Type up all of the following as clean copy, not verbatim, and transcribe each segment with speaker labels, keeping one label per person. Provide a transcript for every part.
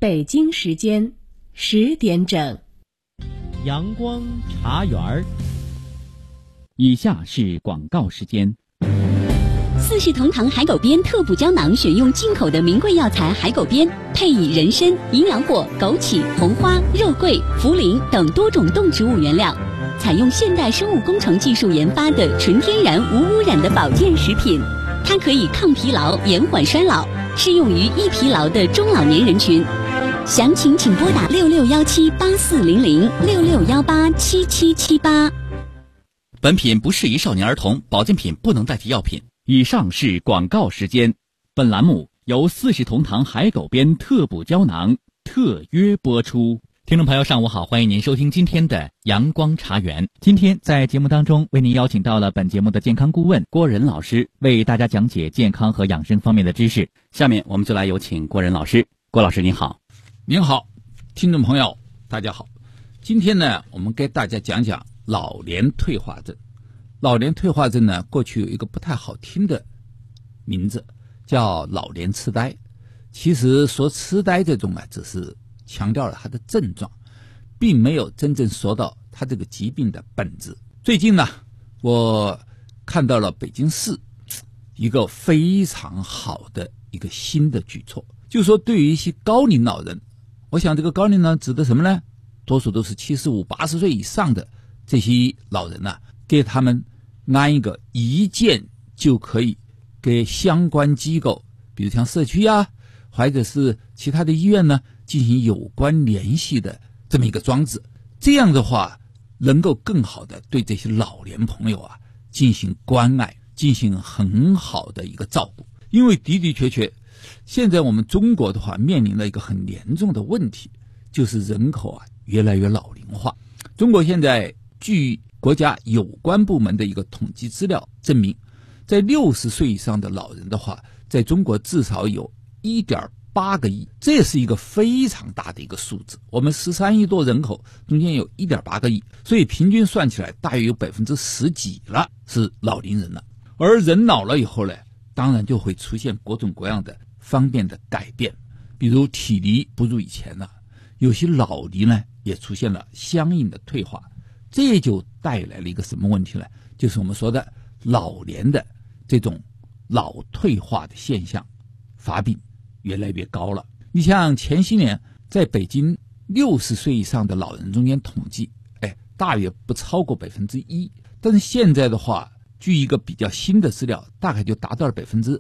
Speaker 1: 北京时间10点整，
Speaker 2: 阳光茶园儿。
Speaker 3: 以下是广告时间。
Speaker 4: 四世同堂海狗鞭特补胶囊选用进口的名贵药材海狗鞭，配以人参、营养果、枸杞、红花、肉桂、茯苓等多种动植物原料，采用现代生物工程技术研发的纯天然无污染的保健食品。它可以抗疲劳、延缓衰老，适用于易疲劳的中老年人群。详情请拨打6617840066187778。
Speaker 5: 本品不适宜少年儿童，保健品不能代替药品。
Speaker 3: 以上是广告时间。本栏目由四世同堂海狗鞭特补胶囊特约播出。
Speaker 5: 听众朋友上午好，欢迎您收听今天的阳光茶园。
Speaker 3: 今天在节目当中为您邀请到了本节目的健康顾问郭仁老师，为大家讲解健康和养生方面的知识。
Speaker 5: 下面我们就来有请郭仁老师。郭老师您好。
Speaker 6: 您好，听众朋友大家好。今天呢，我们给大家讲讲老年退化症。老年退化症呢，过去有一个不太好听的名字，叫老年痴呆。其实说痴呆这种呢，只是强调了它的症状，并没有真正说到它这个疾病的本质。最近呢，我看到了北京市一个非常好的一个新的举措，就是说对于一些高龄老人，我想这个高龄呢指的什么呢？多数都是75、80岁以上的这些老人呢，给他们安一个一键就可以给相关机构，比如像社区啊，或者是其他的医院呢，进行有关联系的这么一个装置。这样的话，能够更好的对这些老年朋友啊进行关爱，进行很好的一个照顾。因为的的确确，现在我们中国的话面临了一个很严重的问题，就是人口啊越来越老龄化。中国现在据国家有关部门的一个统计资料证明，在60岁以上的老人的话，在中国至少有 1.8 个亿，这是一个非常大的一个数字。我们13亿多人口中间有 1.8 个亿，所以平均算起来大约有10%几了是老龄人了。而人老了以后呢，当然就会出现各种各样的方面的改变，比如体力不如以前了，有些老龄呢也出现了相应的退化。这就带来了一个什么问题呢？就是我们说的老年的这种老退化的现象，发病越来越高了。你像前些年在北京60岁以上的老人中间统计，大约不超过1%，但是现在的话，据一个比较新的资料，大概就达到了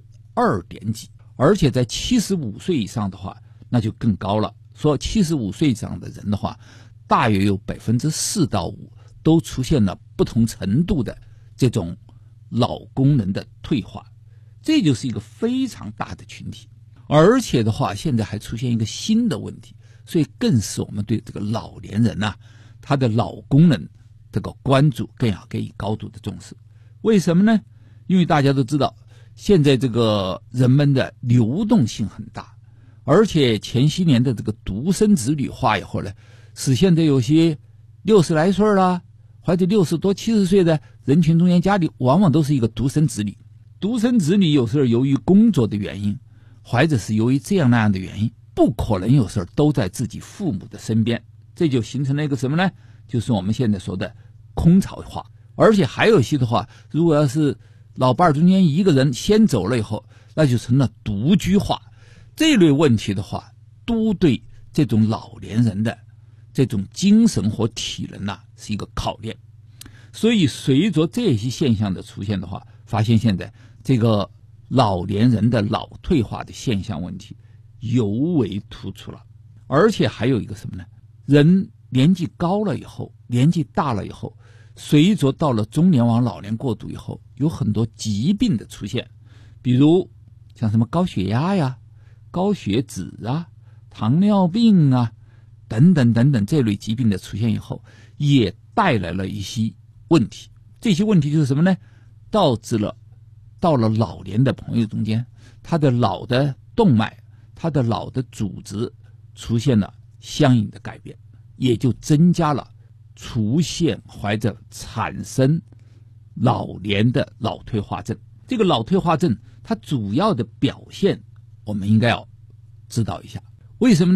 Speaker 6: 2点几，而且在75岁以上的话，那就更高了。说75岁以上的人的话，大约有4%到5%都出现了不同程度的这种脑功能的退化，这就是一个非常大的群体。而且的话，现在还出现一个新的问题，所以更是我们对这个老年人啊，他的脑功能这个关注更要给予高度的重视。为什么呢？因为大家都知道，现在这个人们的流动性很大，而且前些年的这个独生子女化以后呢，使现在有些60来岁啦，或者60多70岁的人群中间，家里往往都是一个独生子女。独生子女有时候由于工作的原因，或者是由于这样那样的原因，不可能有时候都在自己父母的身边，这就形成了一个什么呢？就是我们现在说的空巢化。而且还有一些的话，如果要是老伴中间一个人先走了以后，那就成了独居化。这类问题的话，都对这种老年人的这种精神和体能是一个考验。所以随着这些现象的出现的话，发现现在这个老年人的脑退化的现象问题尤为突出了。而且还有一个什么呢？人年纪高了以后，年纪大了以后，随着到了中年往老年过渡以后，有很多疾病的出现，比如像什么高血压呀、高血脂啊、糖尿病啊等等等等，这类疾病的出现以后，也带来了一些问题。这些问题就是什么呢？导致了到了老年的朋友中间，他的脑的动脉、他的脑的组织出现了相应的改变，也就增加了出现或者产生老年的脑退化症。这个脑退化症它主要的表现我们应该要知道一下。为什么呢？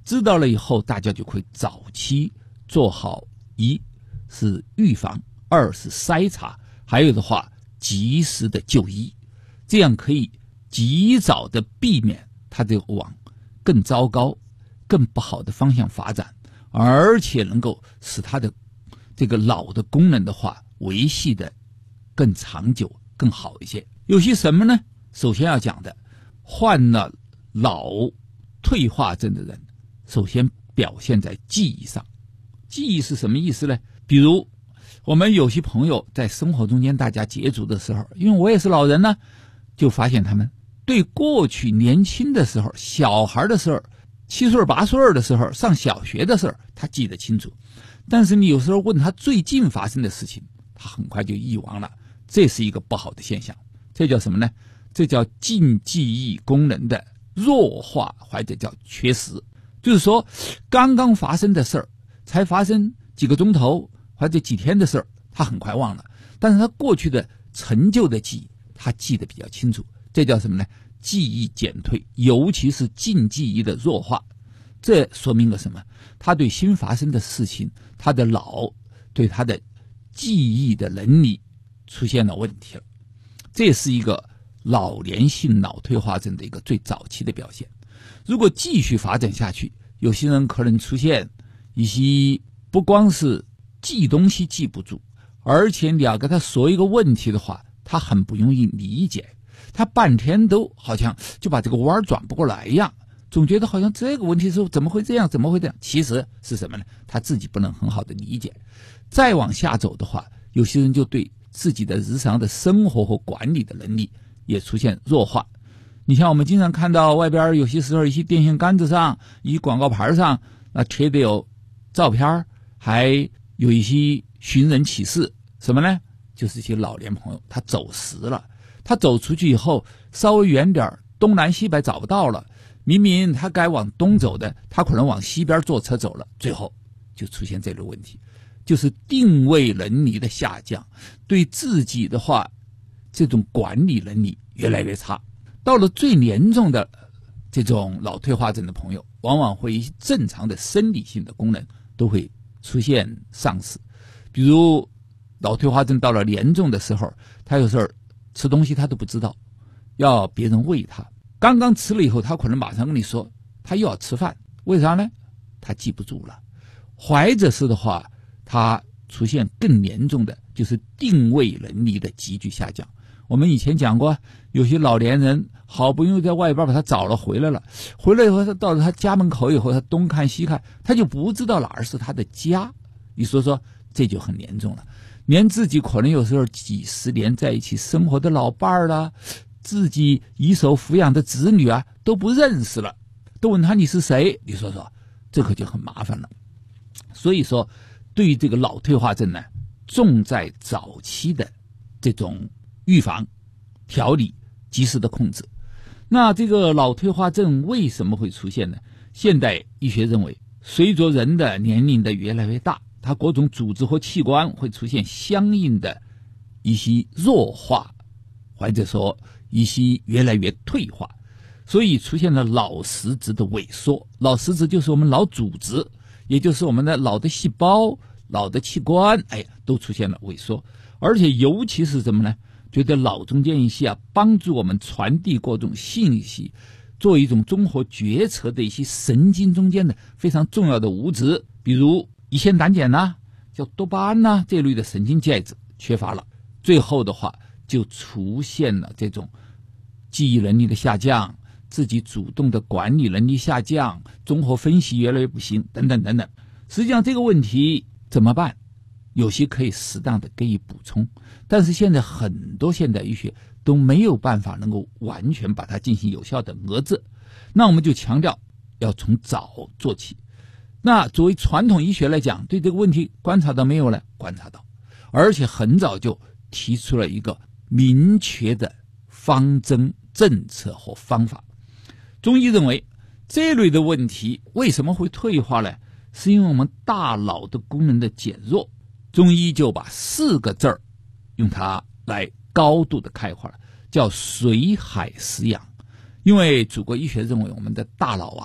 Speaker 6: 知道了以后，大家就会早期做好，一是预防，二是筛查，还有的话及时的就医，这样可以及早的避免它这个往更糟糕、更不好的方向发展，而且能够使它的这个脑的功能的话维系的更长久、更好一些。有些什么呢？首先要讲的，患了脑退化症的人，首先表现在记忆上。记忆是什么意思呢？比如我们有些朋友在生活中间大家接触的时候，因为我也是老人呢，就发现他们对过去年轻的时候、小孩的时候、7岁8岁的时候、上小学的时候，他记得清楚，但是你有时候问他最近发生的事情，他很快就遗忘了，这是一个不好的现象。这叫什么呢？这叫近记忆功能的弱化，或者叫缺失。就是说刚刚发生的事儿，才发生几个钟头或者几天的事儿，他很快忘了，但是他过去的陈旧的记忆他记得比较清楚。这叫什么呢？记忆减退，尤其是近记忆的弱化。这说明了什么？他对新发生的事情，他的脑对他的记忆的能力出现了问题了。这是一个老年性脑退化症的一个最早期的表现。如果继续发展下去，有些人可能出现一些不光是记东西记不住，而且你要跟他说一个问题的话，他很不容易理解，他半天都好像就把这个弯转不过来一样，总觉得好像这个问题是怎么会这样，怎么会这样，其实是什么呢？他自己不能很好的理解。再往下走的话，有些人就对自己的日常的生活和管理的能力也出现弱化。你像我们经常看到外边有些时候一些电线杆子上、一些广告牌上贴的有照片，还有一些寻人启事，什么呢？就是一些老年朋友他走失了，他走出去以后稍微远点，东南西北找不到了，明明他该往东走的，他可能往西边坐车走了，最后就出现这类问题，就是定位能力的下降，对自己的话这种管理能力越来越差。到了最严重的这种脑退化症的朋友，往往会正常的生理性的功能都会出现丧失。比如脑退化症到了严重的时候，他有时候吃东西他都不知道，要别人喂他，刚刚吃了以后他可能马上跟你说他又要吃饭，为啥呢？他记不住了。或者是的话，他出现更严重的就是定位能力的急剧下降。我们以前讲过，有些老年人好不容易在外边把他找了回来了，回来以后他到了他家门口以后，他东看西看，他就不知道哪儿是他的家。你说这就很严重了，连自己可能有时候几十年在一起生活的老伴儿啦，自己一手抚养的子女啊都不认识了，都问他你是谁，你说这可就很麻烦了。所以说对于这个脑退化症呢，重在早期的这种预防、调理、及时的控制。那这个脑退化症为什么会出现呢？现代医学认为，随着人的年龄的越来越大，它各种组织和器官会出现相应的一些弱化，或者说一些越来越退化，所以出现了脑实质的萎缩。脑实质就是我们脑组织，也就是我们的脑的细胞、脑的器官，都出现了萎缩。而且尤其是什么呢？觉得脑中间一些帮助我们传递各种信息，做一种综合决策的一些神经中间的非常重要的物质，比如乙酰胆碱叫多巴胺这类的神经介质缺乏了，最后的话就出现了这种记忆能力的下降，自己主动的管理能力下降，综合分析越来越不行，等等等等。实际上这个问题怎么办？有些可以适当的给予补充，但是现在很多现代医学都没有办法能够完全把它进行有效的遏制。那我们就强调要从早做起。那作为传统医学来讲，对这个问题观察到没有呢？观察到，而且很早就提出了一个明确的方针、政策和方法。中医认为这类的问题为什么会退化呢？是因为我们大脑的功能的减弱。中医就把4个字用它来高度的开化了，叫水海食养。因为祖国医学认为我们的大脑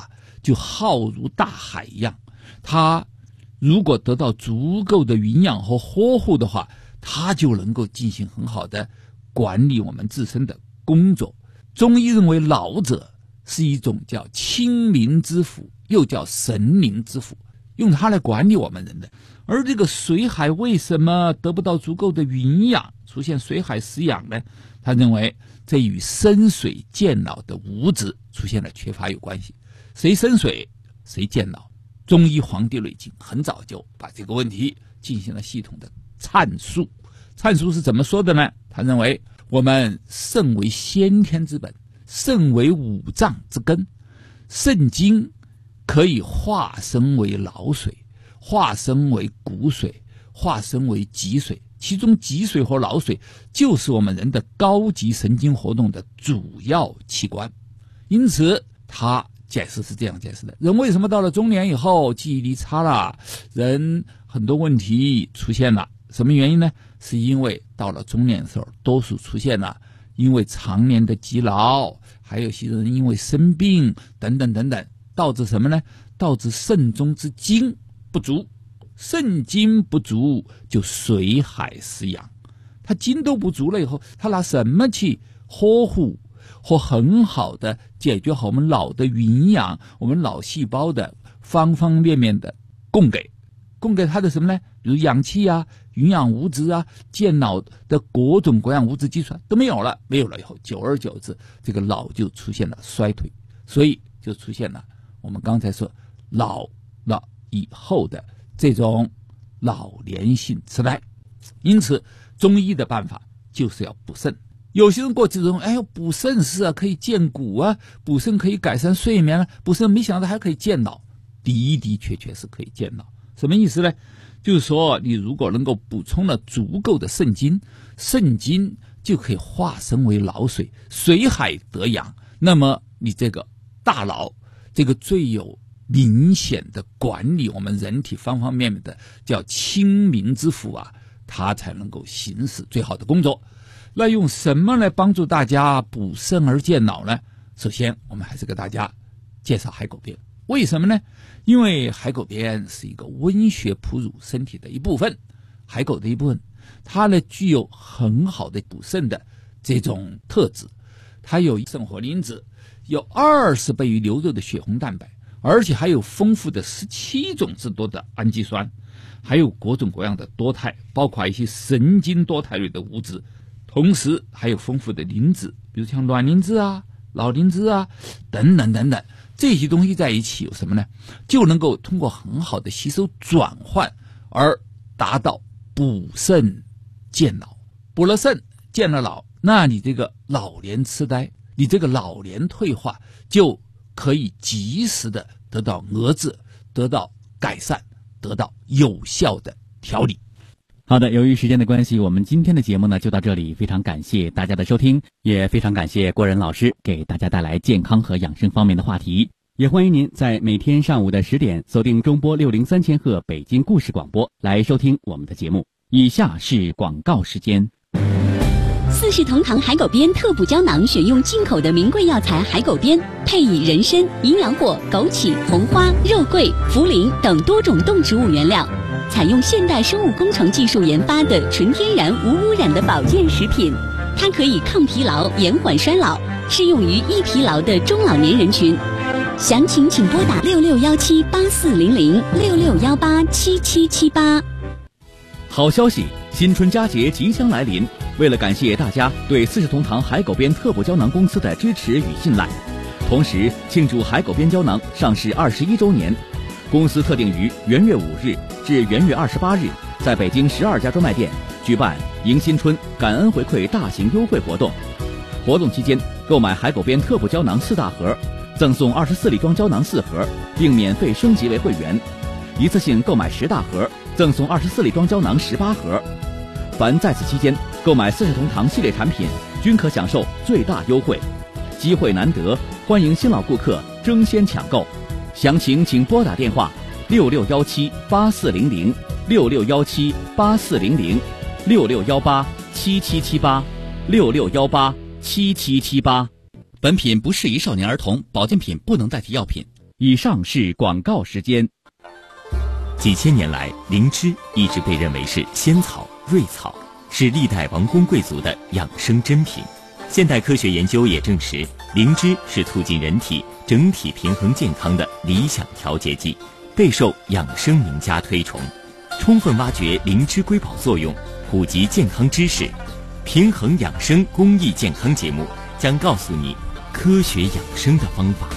Speaker 6: 就浩如大海一样，它如果得到足够的营养和呵护的话，它就能够进行很好的管理我们自身的工作。中医认为老者是一种叫清明之福，又叫神灵之福，用它来管理我们人的。而这个水海为什么得不到足够的营养，出现水海失养呢？他认为这与生水健脑的物质出现了缺乏有关系。谁生水谁健脑，中医《黄帝内经》很早就把这个问题进行了系统的阐述。阐述是怎么说的呢？他认为我们肾为先天之本，肾为五脏之根，肾经可以化生为脑水，化生为骨水，化生为脊水，其中脊水和脑水就是我们人的高级神经活动的主要器官。因此他解释是这样解释的：人为什么到了中年以后记忆力差了，人很多问题出现了，什么原因呢？是因为到了中年的时候，多数出现了因为常年的积劳，还有些人因为生病等等等等，导致什么呢？导致肾中之精不足，肾精不足就水海失养。他精都不足了以后，他拿什么去呵护或很好的解决好我们脑的营养，我们脑细胞的方方面面的供给他的什么呢？比如氧气啊、营养物质啊、健脑的各种各样物质基础都没有了以后，久而久之这个脑就出现了衰退，所以就出现了我们刚才说老了以后的这种老年性痴呆。因此中医的办法就是要补肾。有些人过去认为补肾是啊，可以健骨啊，补肾可以改善睡眠啊，补肾没想到还可以健脑。的的确确是可以健脑。什么意思呢？就是说你如果能够补充了足够的肾精，肾精就可以化生为脑水，水海得养，那么你这个大脑这个最有明显的管理我们人体方方面面的叫清明之府啊，它才能够行使最好的工作。那用什么来帮助大家补肾而健脑呢？首先我们还是给大家介绍海狗鞭。为什么呢？因为海狗鞭是一个温血普乳身体的一部分，海狗的一部分，它呢具有很好的补肾的这种特质。它有肾活磷脂，有20倍于牛肉的血红蛋白，而且还有丰富的17种之多的氨基酸，还有各种各样的多肽，包括一些神经多肽类的物质，同时还有丰富的磷脂，比如像卵磷脂啊、脑磷脂啊等等等等，这些东西在一起有什么呢？就能够通过很好的吸收转换而达到补肾健脑。补了肾健了脑，那你这个老年痴呆，你这个老年退化就可以及时的得到遏制，得到改善，得到有效的调理。
Speaker 3: 好的，由于时间的关系，我们今天的节目呢就到这里，非常感谢大家的收听，也非常感谢郭仁老师给大家带来健康和养生方面的话题。也欢迎您在每天上午的10点锁定中波603千赫北京故事广播来收听我们的节目。以下是广告时间。
Speaker 4: 四世同堂海狗鞭特补胶囊选用进口的名贵药材海狗鞭，配以人参、营养果、枸杞、红花、肉桂、茯苓等多种动植物原料，采用现代生物工程技术研发的纯天然无污染的保健食品。它可以抗疲劳、延缓衰老，适用于易疲劳的中老年人群。详情请拨打6617840066187778。
Speaker 5: 好消息，新春佳节即将来临，为了感谢大家对四世同堂海狗鞭特补胶囊公司的支持与信赖，同时庆祝海狗鞭胶囊上市21周年，公司特定于元月5日至元月28日，在北京12家专卖店举办迎新春感恩回馈大型优惠活动。活动期间，购买海狗鞭特补胶囊4大盒，赠送24粒装胶囊4盒，并免费升级为会员。一次性购买10大盒，赠送24粒装胶囊18盒。凡在此期间购买四世同堂系列产品，均可享受最大优惠。机会难得，欢迎新老顾客争先抢购。详情请拨打电话66178400、66178400、66187778、66187778。 本品不适宜少年儿童，保健品不能代替药品。
Speaker 3: 以上是广告时间。
Speaker 7: 几千年来，灵芝一直被认为是仙草、瑞草，是历代王公贵族的养生珍品。现代科学研究也证实，灵芝是促进人体整体平衡健康的理想调节剂，备受养生名家推崇。充分挖掘灵芝瑰宝作用，普及健康知识，平衡养生公益健康节目将告诉你科学养生的方法。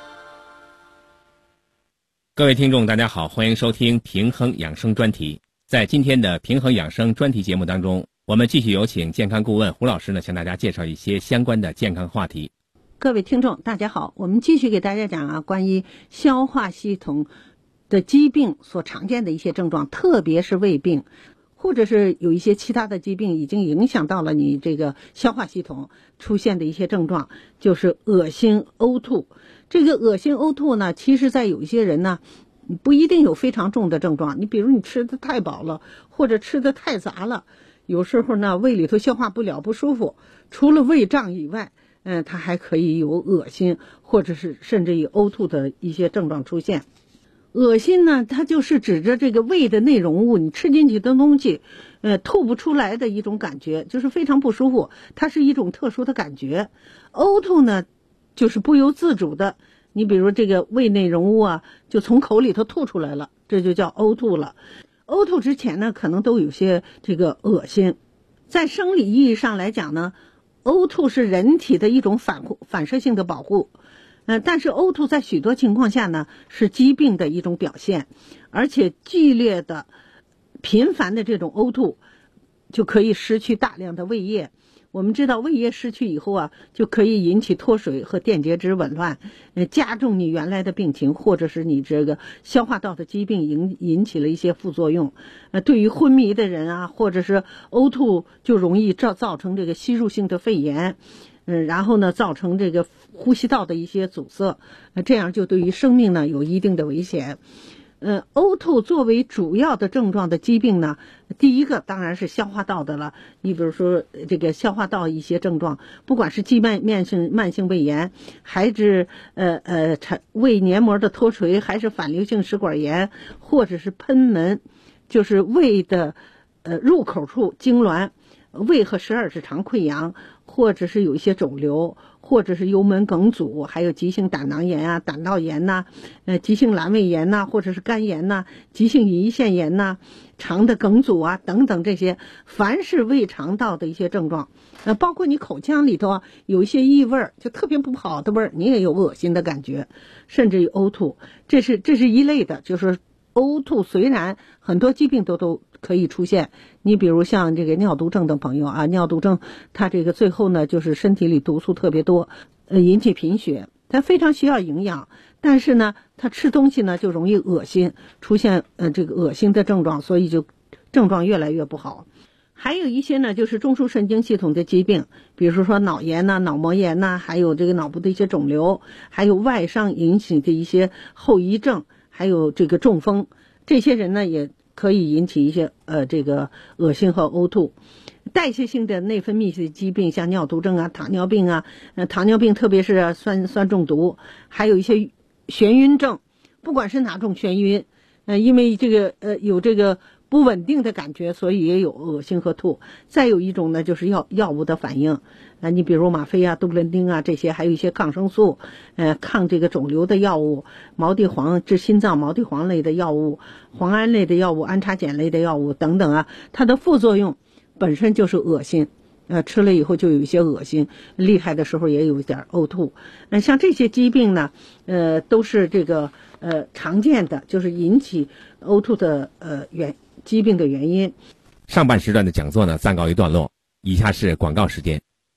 Speaker 8: 各位听众大家好，欢迎收听平衡养生专题。在今天的平衡养生专题节目当中，我们继续有请健康顾问胡老师呢，向大家介绍一些相关的健康话题。
Speaker 9: 各位听众大家好，我们继续给大家讲关于消化系统的疾病所常见的一些症状，特别是胃病，或者是有一些其他的疾病已经影响到了你这个消化系统出现的一些症状，就是恶心呕吐。这个恶心呕吐呢，其实在有一些人呢不一定有非常重的症状，你比如你吃的太饱了，或者吃的太杂了，有时候呢胃里头消化不了不舒服，除了胃胀以外，它还可以有恶心或者是甚至有呕吐的一些症状出现。恶心呢，它就是指着这个胃的内容物，你吃进去的东西吐不出来的一种感觉，就是非常不舒服，它是一种特殊的感觉。呕吐呢，就是不由自主的，你比如这个胃内容物啊就从口里头吐出来了，这就叫呕吐了。呕吐之前呢可能都有些这个恶心。在生理意义上来讲呢，呕吐是人体的一种反射性的保护，但是呕吐在许多情况下呢是疾病的一种表现，而且剧烈的频繁的这种呕吐就可以失去大量的胃液。我们知道胃液失去以后啊，就可以引起脱水和电解质紊乱，加重你原来的病情，或者是你这个消化道的疾病引起了一些副作用。对于昏迷的人啊，或者是呕吐就容易造成这个吸入性的肺炎，然后呢造成这个呼吸道的一些阻塞，这样就对于生命呢有一定的危险。呕吐作为主要的症状的疾病呢，第一个当然是消化道的了。你比如说这个消化道一些症状，不管是慢性胃炎，还是胃黏膜的脱垂，还是反流性食管炎，或者是喷门，就是胃的入口处痉挛，胃和十二指肠溃疡，或者是有一些肿瘤，或者是幽门梗阻，还有急性胆囊炎啊、胆道炎呐、急性阑尾炎呐，或者是肝炎呐、急性胰腺炎呐、肠的梗阻啊等等，这些凡是胃肠道的一些症状，包括你口腔里头啊有一些异味，就特别不好的味儿，你也有恶心的感觉，甚至于呕吐，这是一类的，就是呕吐虽然很多疾病都可以出现，你比如像这个尿毒症的朋友啊，尿毒症它这个最后呢就是身体里毒素特别多，引起贫血，它非常需要营养，但是呢它吃东西呢就容易恶心，出现这个恶心的症状，所以就症状越来越不好。还有一些呢就是中枢神经系统的疾病，比如说脑炎呐、脑膜炎呐，还有这个脑部的一些肿瘤，还有外伤引起的一些后遗症，还有这个中风，这些人呢也可以引起一些这个恶心和呕吐。代谢性的内分泌的疾病，像尿毒症啊、糖尿病啊，糖尿病特别是酸中毒，还有一些眩晕症，不管是哪种眩晕，因为这个有这个不稳定的感觉，所以也有恶心和吐。再有一种呢就是药物的反应，你比如吗啡啊、杜伦丁啊这些，还有一些抗生素，抗这个肿瘤的药物，毛地黄治心脏毛地黄类的药物，磺胺类的药物，安插碱类的药物等等啊，它的副作用本身就是恶心，吃了以后就有一些恶心，厉害的时候也有一点呕吐。像这些疾病呢，都是这个常见的，就是引起呕吐的疾病的原因。
Speaker 8: 上半时段的讲座呢暂告一段落，以下是广告时间。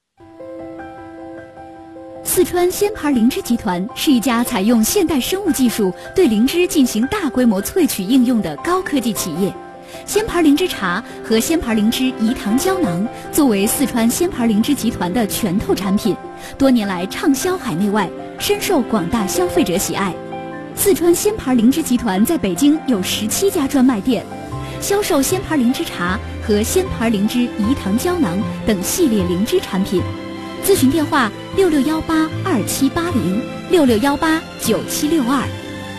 Speaker 4: 四川仙牌灵芝集团是一家采用现代生物技术对灵芝进行大规模萃取应用的高科技企业。仙牌灵芝茶和仙牌灵芝饴糖胶囊作为四川仙牌灵芝集团的拳头产品，多年来畅销海内外，深受广大消费者喜爱。四川仙牌灵芝集团在北京有17家专卖店，销售仙牌灵芝茶和仙牌灵芝饴糖胶囊等系列灵芝产品。 咨询电话66182780，66189762。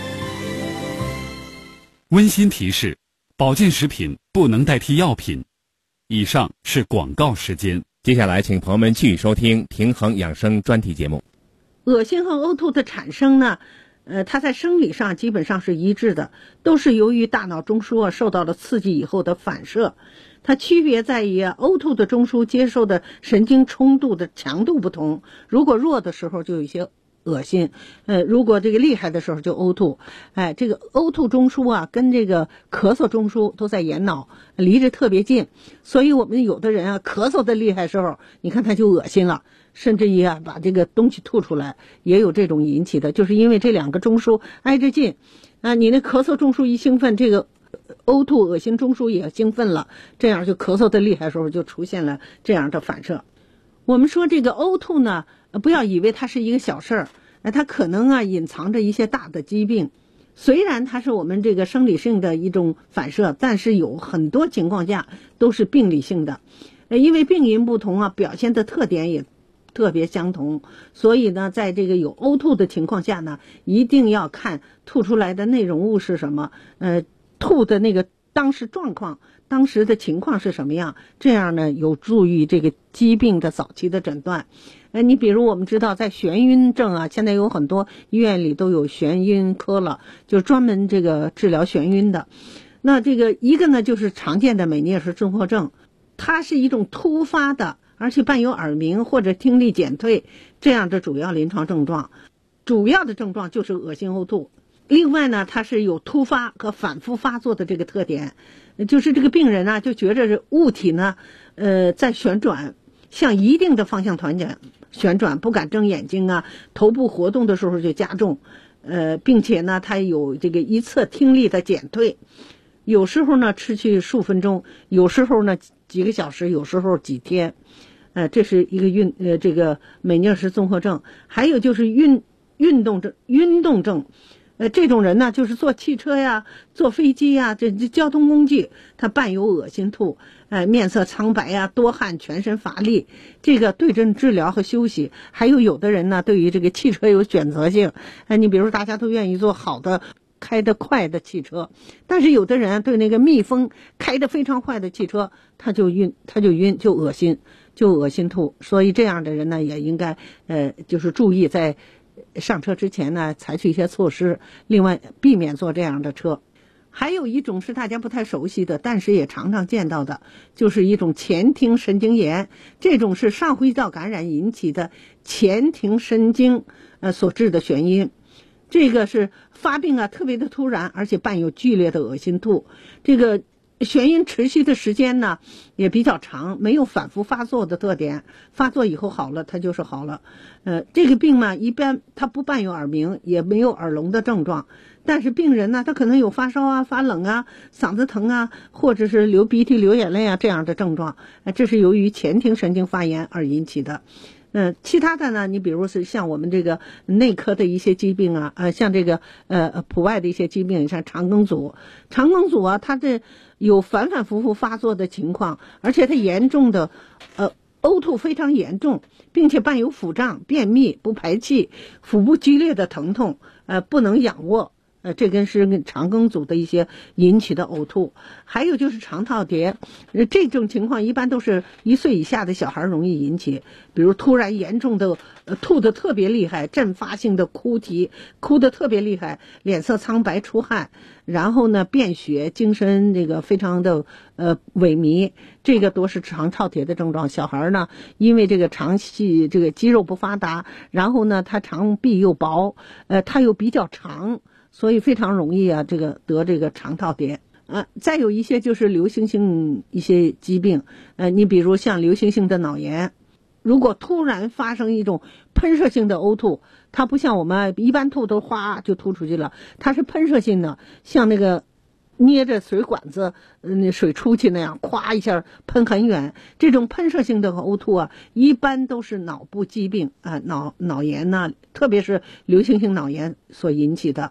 Speaker 10: 温馨提示：保健食品不能代替药品。以上是广告时间。
Speaker 8: 接下来，请朋友们继续收听平衡养生专题节目。
Speaker 9: 恶心和呕吐的产生呢，它在生理上基本上是一致的，都是由于大脑中枢受到了刺激以后的反射。它区别在于呕吐的中枢接受的神经冲度的强度不同，如果弱的时候就有一些恶心，如果这个厉害的时候就呕吐。这个呕吐中枢啊，跟这个咳嗽中枢都在眼脑，离着特别近，所以我们有的人啊，咳嗽的厉害时候，你看他就恶心了，甚至于啊把这个东西吐出来，也有这种引起的，就是因为这两个中枢挨着近啊，你那咳嗽中枢一兴奋，这个呕吐恶心中枢也兴奋了，这样就咳嗽的厉害的时候就出现了这样的反射。我们说这个呕吐呢，不要以为它是一个小事儿，它可能啊隐藏着一些大的疾病。虽然它是我们这个生理性的一种反射，但是有很多情况下都是病理性的，因为病因不同啊，表现的特点也特别相同，所以呢，在这个有呕吐的情况下呢，一定要看吐出来的内容物是什么，吐的那个当时状况、当时的情况是什么样，这样呢有助于这个疾病的早期的诊断。你比如我们知道在眩晕症啊，现在有很多医院里都有眩晕科了，就专门这个治疗眩晕的。那这个一个呢就是常见的美涅氏综合症，它是一种突发的，而且伴有耳鸣或者听力减退这样的主要临床症状，主要的症状就是恶心呕吐。另外呢，它是有突发和反复发作的这个特点，就是这个病人呢就觉着物体呢在旋转，向一定的方向旋转，不敢睁眼睛啊，头部活动的时候就加重，并且呢它有这个一侧听力的减退，有时候呢持续数分钟，有时候呢几个小时，有时候几天，这是一个这个美涅氏综合症。还有就是晕动症。这种人呢，就是坐汽车呀、坐飞机呀，这交通工具，他伴有恶心吐，面色苍白呀、多汗、全身乏力。这个对症治疗和休息。还有的人呢，对于这个汽车有选择性，你比如大家都愿意坐好的、开得快的汽车，但是有的人对那个密封、开得非常快的汽车，他就晕，就恶心吐。所以这样的人呢，也应该就是注意在上车之前呢，采取一些措施，另外避免坐这样的车。还有一种是大家不太熟悉的，但是也常常见到的，就是一种前庭神经炎。这种是上呼吸道感染引起的前庭神经所致的眩晕。这个是发病啊特别的突然，而且伴有剧烈的恶心吐。这个眩晕持续的时间呢也比较长，没有反复发作的特点，发作以后好了，它就是好了。这个病嘛，一般它不伴有耳鸣，也没有耳聋的症状，但是病人呢，他可能有发烧啊、发冷啊、嗓子疼啊，或者是流鼻涕、流眼泪啊这样的症状，这是由于前庭神经发炎而引起的。其他的呢，你比如是像我们这个内科的一些疾病啊，像这个普外的一些疾病，像肠梗阻啊，它这有反复发作的情况，而且它严重的呕吐非常严重，并且伴有腹胀、便秘、不排气、腹部剧烈的疼痛，不能仰卧。这跟是肠梗阻的一些引起的呕吐。还有就是肠套叠，这种情况一般都是1岁以下的小孩容易引起，比如突然严重的吐得特别厉害，阵发性的哭得特别厉害，脸色苍白出汗，然后呢便血，精神这个非常的萎靡，这个都是肠套叠的症状。小孩呢因为这个肠系这个肌肉不发达，然后呢他肠壁又薄，他又比较长，所以非常容易啊这个得这个肠套叠。再有一些就是流行性一些疾病，你比如像流行性的脑炎，如果突然发生一种喷射性的呕吐，它不像我们一般吐都哗就吐出去了，它是喷射性的，像那个捏着水管子那水出去那样，咵一下喷很远。这种喷射性的呕吐啊，一般都是脑部疾病脑炎呐，特别是流行性脑炎所引起的。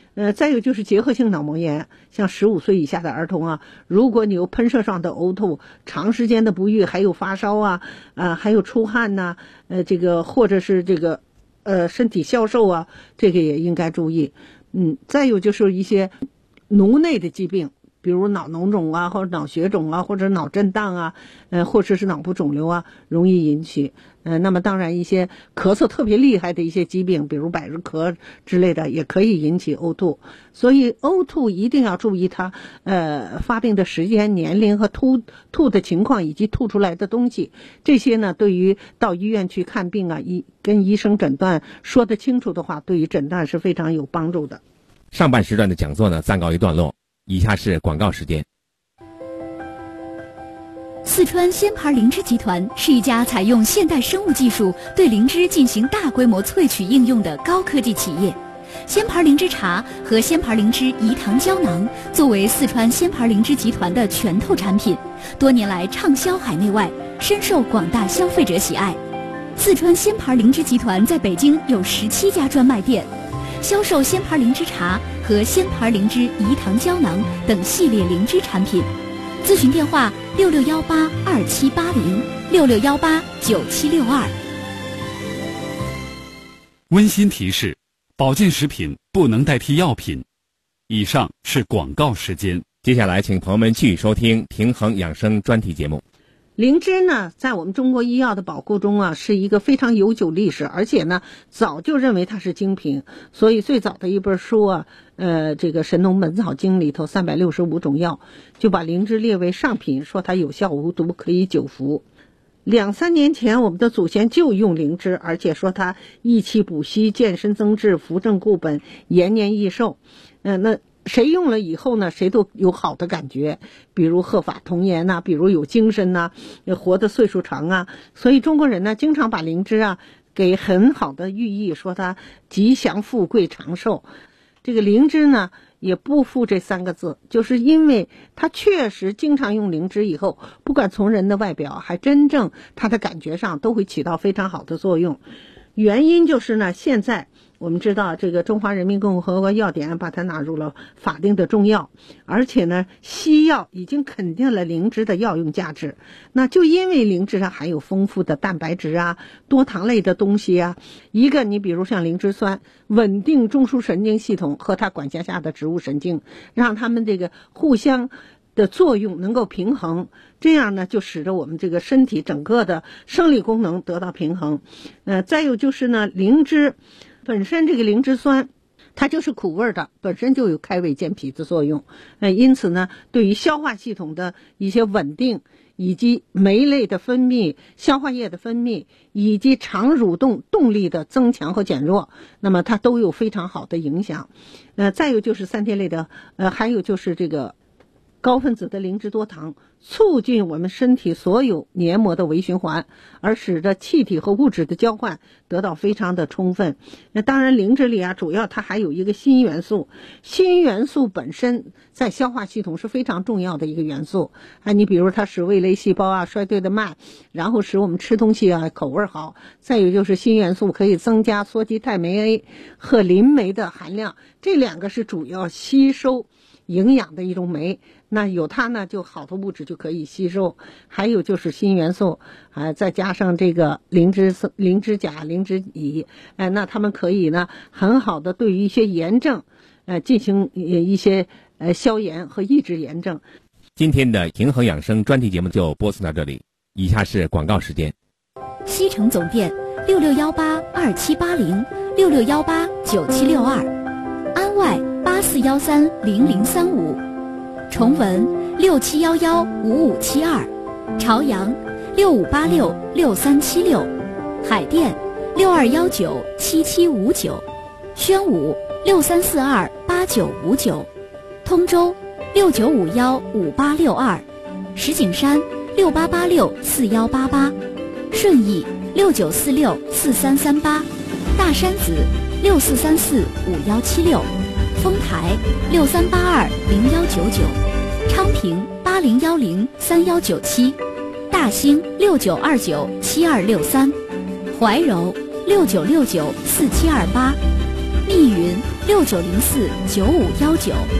Speaker 9: 再有就是结核性脑膜炎，像15岁以下的儿童啊，如果你有喷射状的呕吐、长时间的不愈，还有发烧啊，还有出汗呐，这个或者是这个身体消瘦啊，这个也应该注意。再有就是一些颅内的疾病，比如脑脓肿啊，或者脑血肿啊，或者脑震荡啊，或者是脑部肿瘤啊，容易引起。那么当然一些咳嗽特别厉害的一些疾病，比如百日咳之类的，也可以引起呕吐。所以呕吐一定要注意它发病的时间、年龄和吐的情况，以及吐出来的东西。这些呢，对于到医院去看病啊，跟医生诊断说得清楚的话，对于诊断是非常有帮助的。
Speaker 8: 上半时段的讲座呢暂告一段落，以下是广告时间。
Speaker 4: 四川鲜牌灵芝集团是一家采用现代生物技术对灵芝进行大规模萃取应用的高科技企业。鲜牌灵芝茶和鲜牌灵芝饴糖胶囊作为四川鲜牌灵芝集团的拳头产品，多年来畅销海内外，深受广大消费者喜爱。四川鲜牌灵芝集团在北京有17家专卖店，销售鲜牌灵芝茶和鲜牌灵芝饴糖胶囊等系列灵芝产品。咨询电话6618278066189762。
Speaker 10: 温馨提示：保健食品不能代替药品。以上是广告时间。
Speaker 8: 接下来，请朋友们继续收听平衡养生专题节目。
Speaker 9: 灵芝呢，在我们中国医药的宝库中啊，是一个非常悠久历史，而且呢，早就认为它是精品。所以最早的一本书啊，这个《神农本草经》里头365种药，就把灵芝列为上品，说它有效无毒，可以久服。2-3年前，我们的祖先就用灵芝，而且说它益气补虚、健身增智、扶正固本、延年益寿。那谁用了以后呢，谁都有好的感觉，比如鹤发童颜呐，比如有精神呐，活得岁数长啊。所以中国人呢，经常把灵芝啊给很好的寓意，说它吉祥富贵长寿。这个灵芝呢也不负这3个字，就是因为它确实经常用灵芝以后，不管从人的外表还真正它的感觉上都会起到非常好的作用。原因就是呢，现在我们知道这个中华人民共和国药典把它纳入了法定的中药，而且呢西药已经肯定了灵芝的药用价值。那就因为灵芝上含有丰富的蛋白质啊、多糖类的东西啊，一个你比如像灵芝酸稳定中枢神经系统和它管辖下的植物神经，让它们这个互相的作用能够平衡，这样呢就使得我们这个身体整个的生理功能得到平衡。再有就是呢，灵芝本身这个灵芝酸它就是苦味的，本身就有开胃健脾的作用。因此呢，对于消化系统的一些稳定，以及酶类的分泌、消化液的分泌，以及肠蠕动动力的增强和减弱，那么它都有非常好的影响。再有就是3萜类的，还有就是这个高分子的灵芝多糖，促进我们身体所有黏膜的微循环，而使得气体和物质的交换得到非常的充分。那当然灵芝里啊，主要它还有一个锌元素，锌元素本身在消化系统是非常重要的一个元素。你比如它使味蕾细胞啊衰退的慢，然后使我们吃东西啊口味好。再有就是锌元素可以增加羧基肽酶 A 和磷酶的含量，这2个是主要吸收营养的一种酶，那有它呢，就好的物质就可以吸收。还有就是锌元素，再加上这个灵芝钾、灵芝乙，那它们可以呢很好的对于一些炎症，进行一些消炎和抑制炎症。
Speaker 8: 今天的平衡养生专题节目就播送到这里，以下是广告时间。
Speaker 4: 西城总店6618278066189762，安外84130035，崇文67115572，朝阳65866376，海淀62197759，宣武63428959，通州69515862，石景山68864188，顺义69464338，大山子64345176，丰台63820199，昌平80103197，大兴69297263，怀柔69694728，
Speaker 11: 密云69049519。